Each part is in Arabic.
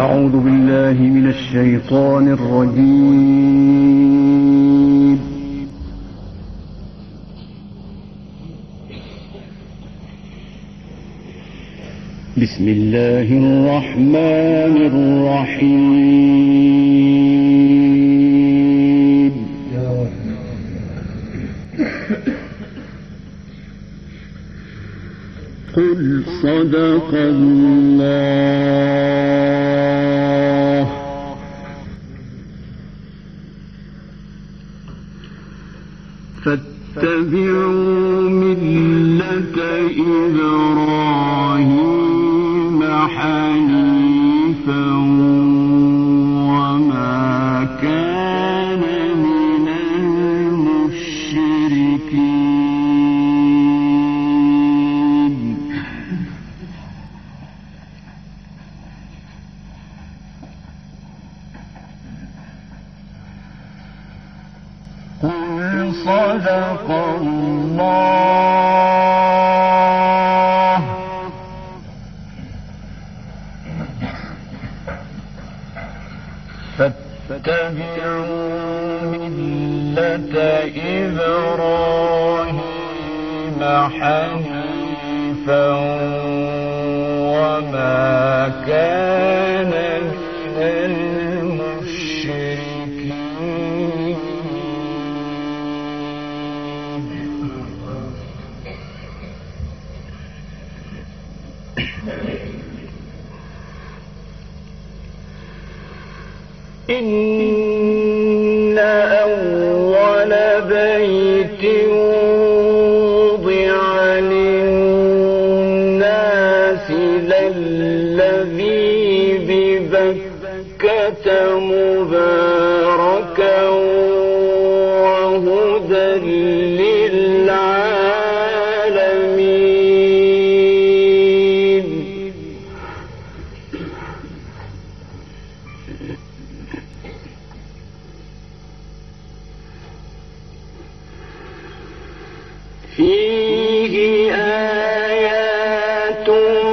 أعوذ بالله من الشيطان الرجيم. بسم الله الرحمن الرحيم. قل صدق الله. فاتبعوا ملة إبراهيم حنيفا وما كان من المشركين. قل صدق الله. فاتبعوا ملة إبراهيم حنيفا وما كان من المشركين. إن أول بيت وضع للناس للذي ببكة مباركا وهدى للعالمين. فيه آيات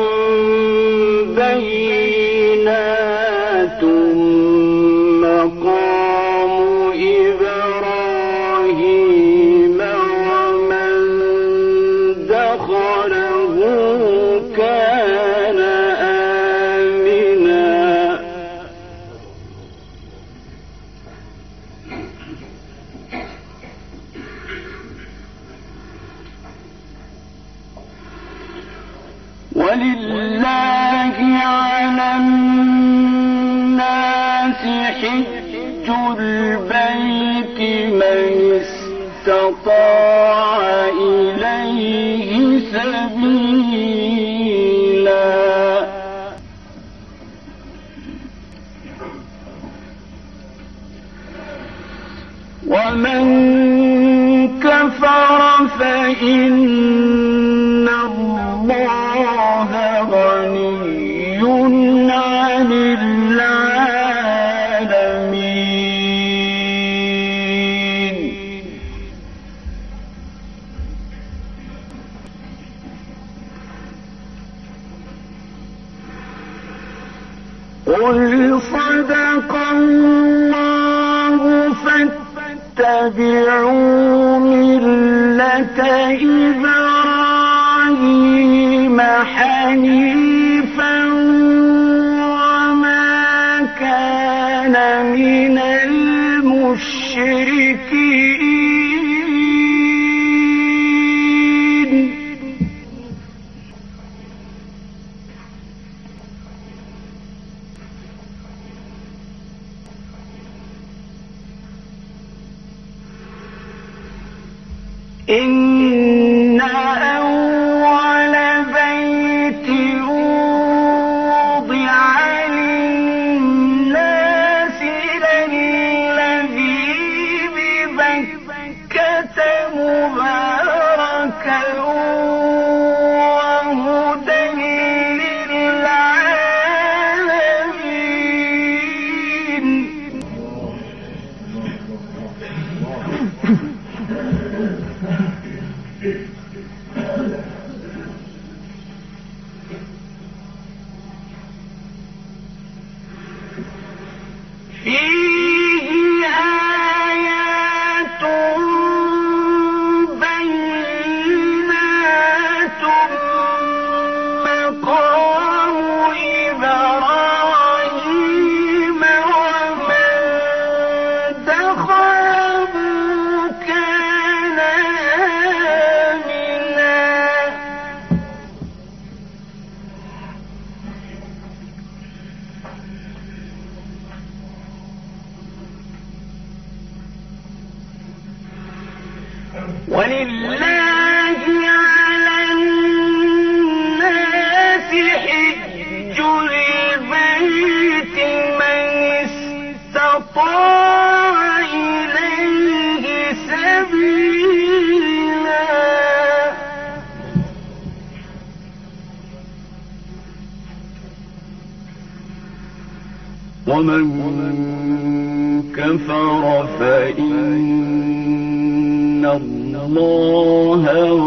بينات مقام إبراهيم ومن دخله كان آمنا. ولله على الناس حج البيت من استطاع إليه سبيلا. ومن كفر فإن الله غني عن العالمين. قل صدق الله. فاتبعوا ملة إبراهيم حنيفا وما كان من المشركين. إن أول بيت وضع للناس للذي ببكة مباركا وهدى للعالمين. ولله على الناس حج البيت من استطاع إليه سبيلا ومن كفر فإن الله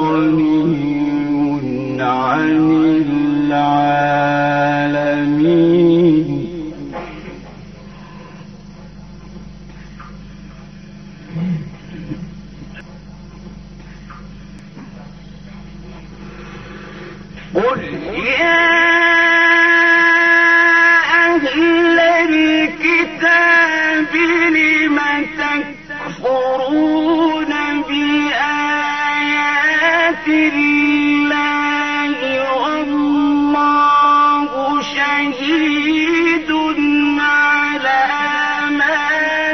غني عن العالمين قل يا أهل الكتاب لم تكفرون بآيات الله والله شهيد على ما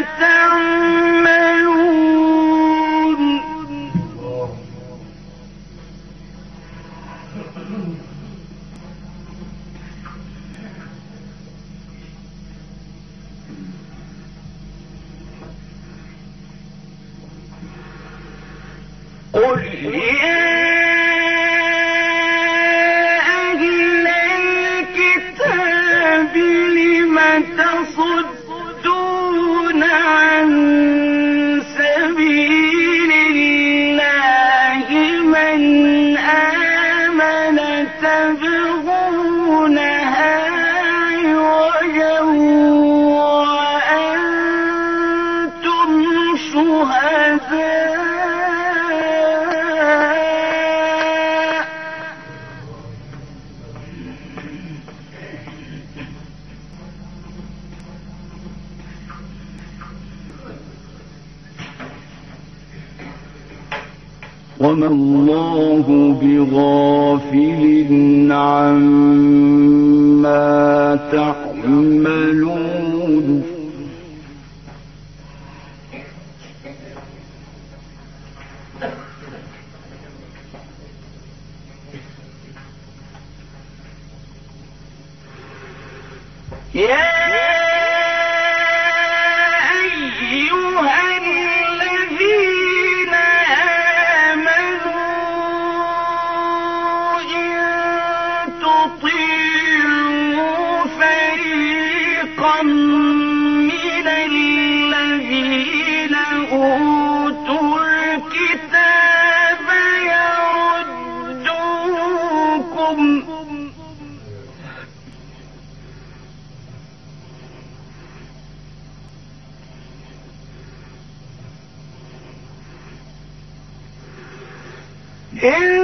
تعملون قل يا أهل الكتاب لم تصدون عن سبيل الله من آمن تبغونها عوجا وأنتم شهداء وما الله بغافل عما تعملون يا أيها الذين آمنوا إن تطيعوا فريقا من الذين أوتوا الكتاب إن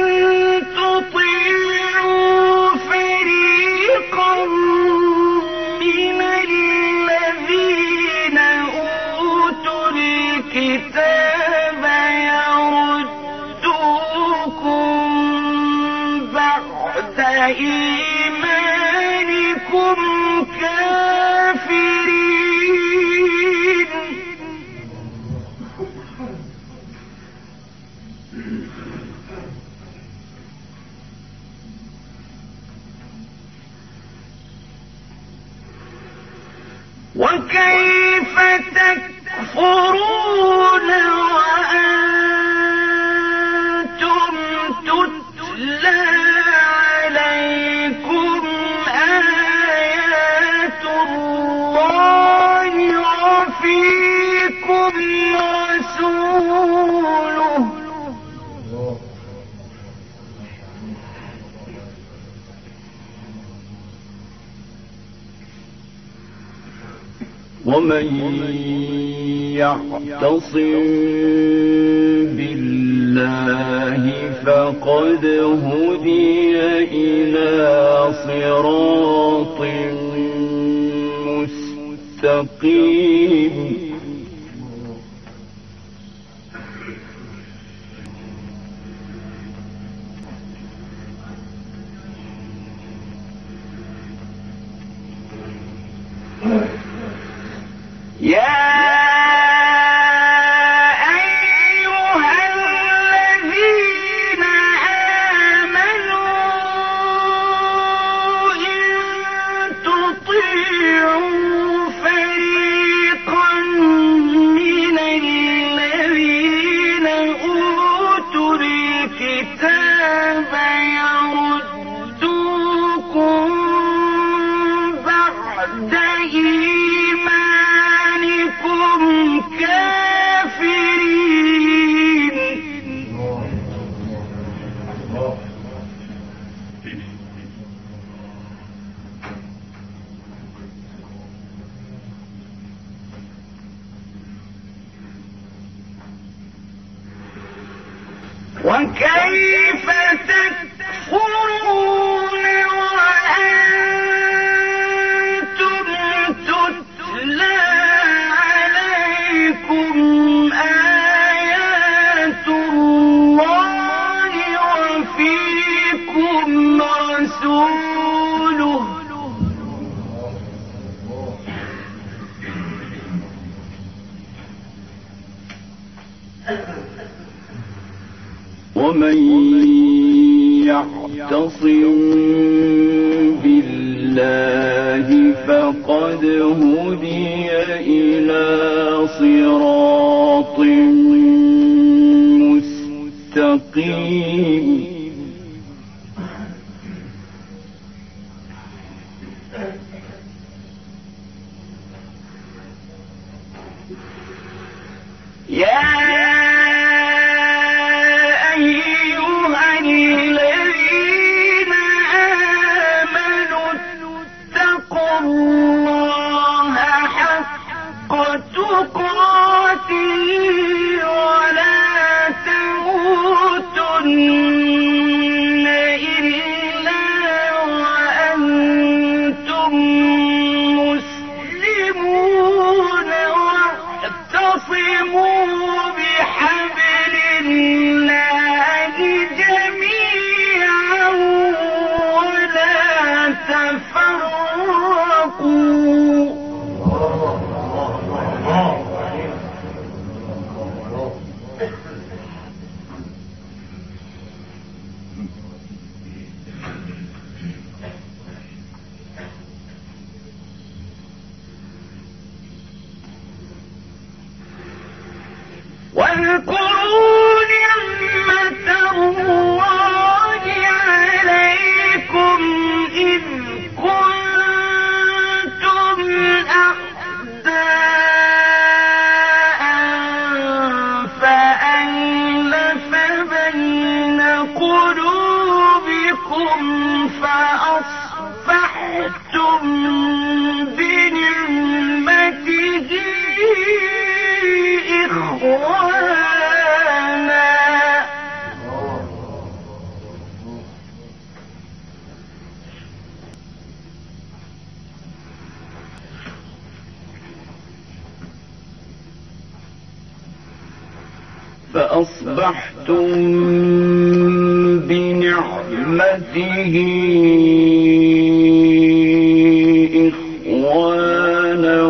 تطيعوا فريقا من الذين أوتوا الكتاب يردوكم بعد إيمانكم كافرين وكيف تكفرون وأنتم تتلى عليكم آيات الله وفيكم رسوله ومن يعتصم بالله فقد هدي إلى صراط مستقيم يا أيها وكيف تكفرون وأنتم تتلى عليكم آيات الله وفيكم رسوله ومن يعتصم بالله فقد هدي إلى صراط مستقيم واذكروا نعمة الله عليكم إذ كنتم أعداء فألف بين قلوبكم فأصبحتم بنعمته إخوانا فأصبحتم بنعمته إخوانا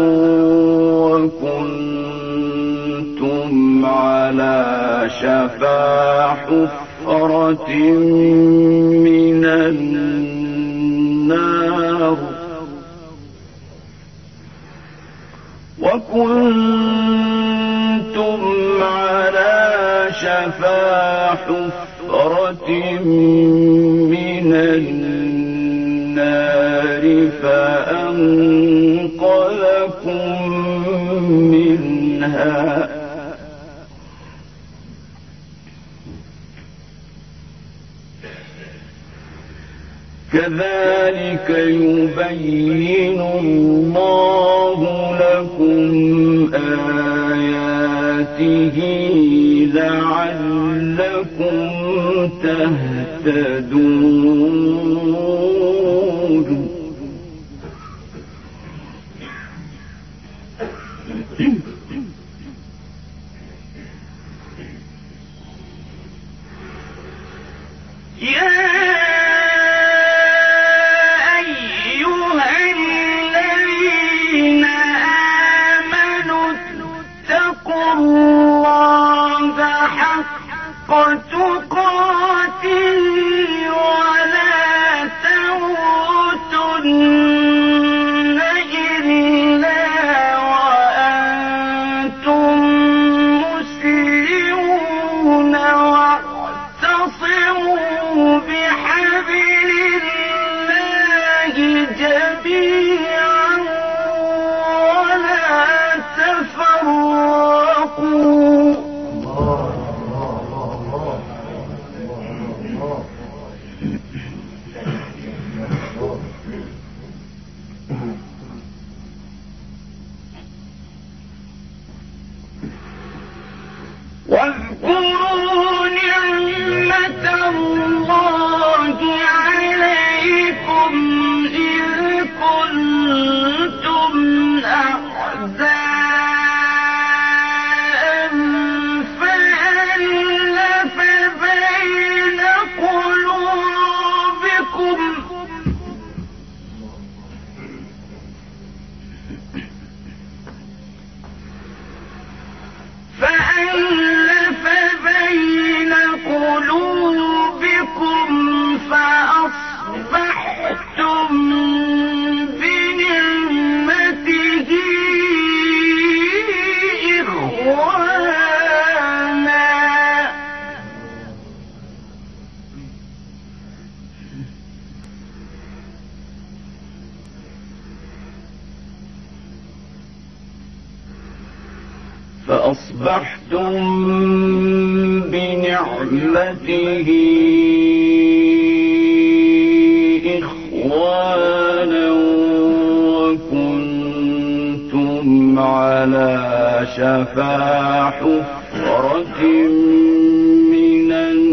وكنتم على شفا حفرة من النار وكنتم على شفا حفرة من النار فأنقذكم منها كذلك يبين الله لكم آياته لعلكم تهتدون واذكروا نعمة الله عليكم إذ كنتم أعداء فألف بين قلوبكم فأصبحتم بنعمته إخوانا وكنتم على شفا حفرة من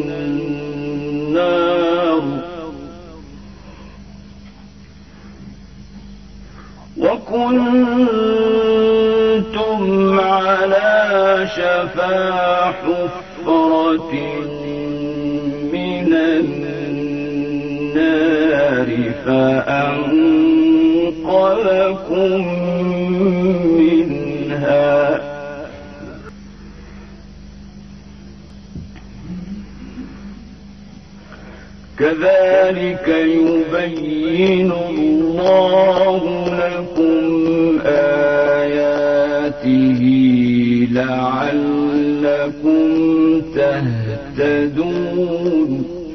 النار فأنقذكم منها كذلك يبين الله لكم آياته لعلكم تهتدون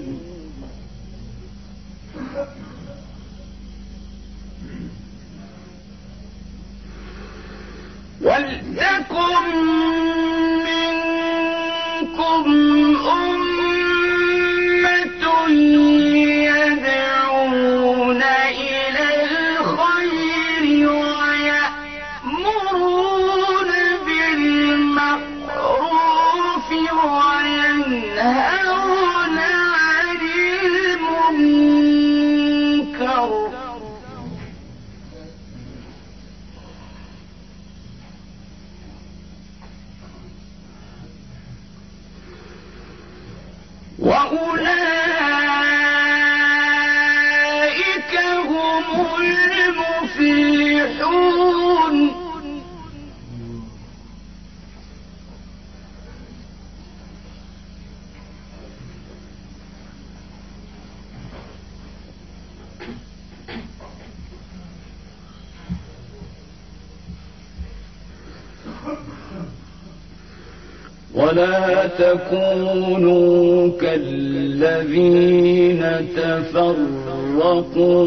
ولتكن منكم أمة يدعون إلى الخير ويأمرون بالمعروف وينهون عن المنكر وأولئك هم المفلحون ولا تكونوا كالذين تفرقوا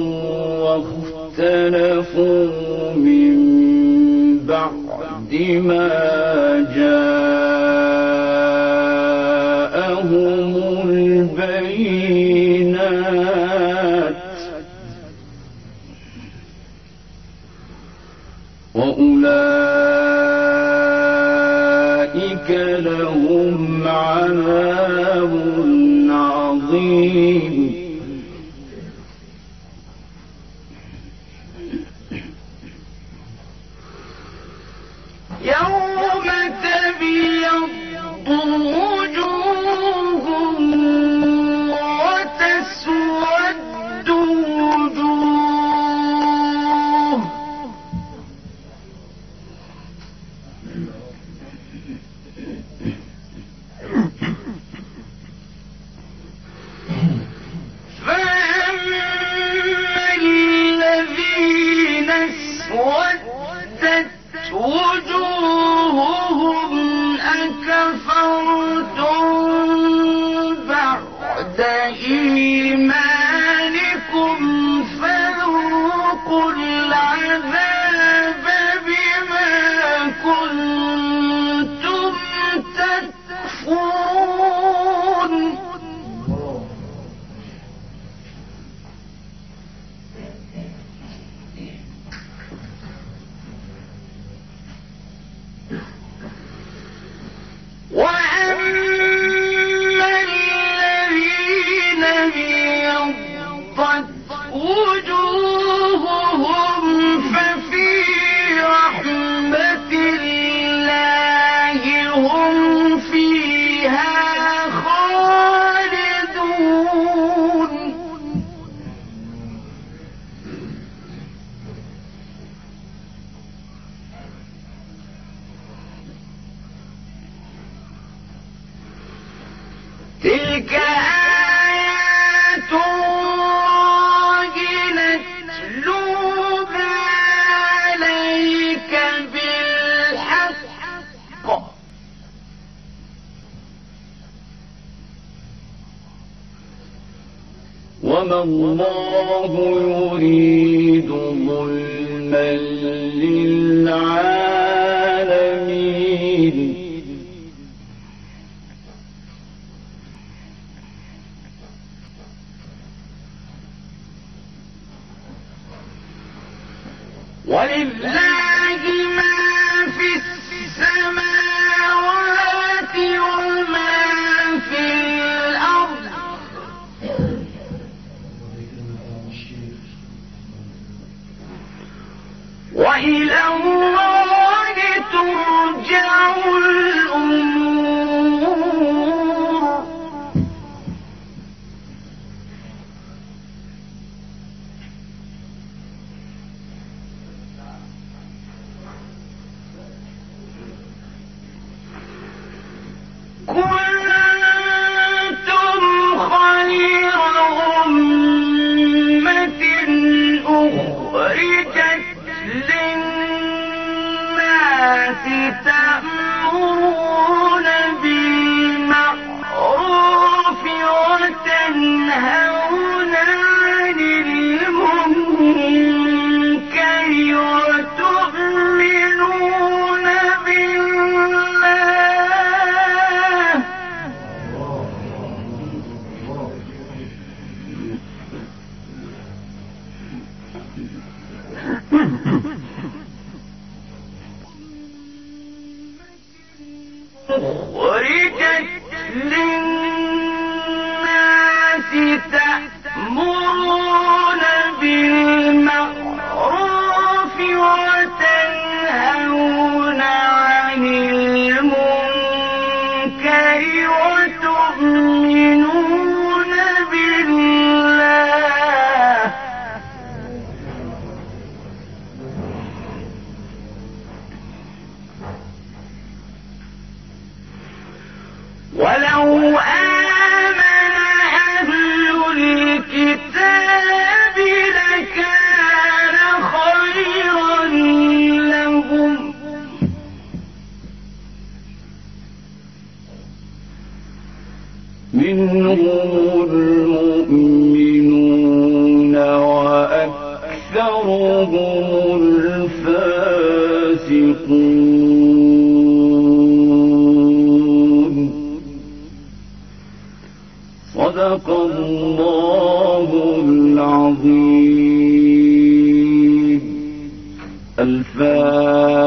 واختلفوا من بعد ما جاءهم البينات وأولئك لهم عذاب عظيم يوم تبيض وجوه وتسود وجوه تلك آيات الله نتلوها عليك بالحق وما الله يريد ظلما للعالمين ولله ما في السماوات وما في الأرض وإلى الله ترجع الأمور كنتم خير أمة أخرجت للناس تأمرون بالمعروف وتنهون عن المنكر وتؤمنون بالله أخرجت للناس تأمرون بالمعروف وتنهون عن المنكر وتؤمنون بالله ولو آمن أهل الكتاب لكان خيرا لهم منهم المؤمنون وأكثرهم الفاسقون صدق الله العظيم. الفاتحة.